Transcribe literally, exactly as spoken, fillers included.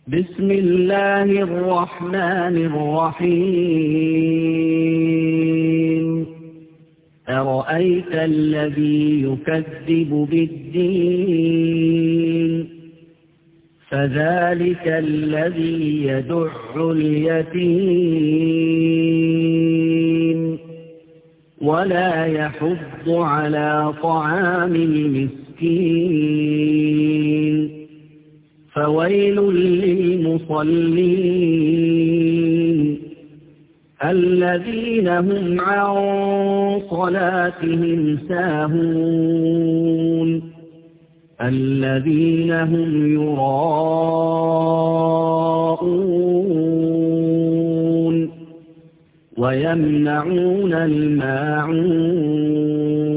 بسم الله الرحمن الرحيم أرأيت الذي يكذب بالدين فذلك الذي يدع اليتيم ولا يحض على طعام المسكين فويل للمصلين الذين هم عن صلاتهم ساهون الذين هم يراءون ويمنعون الماعون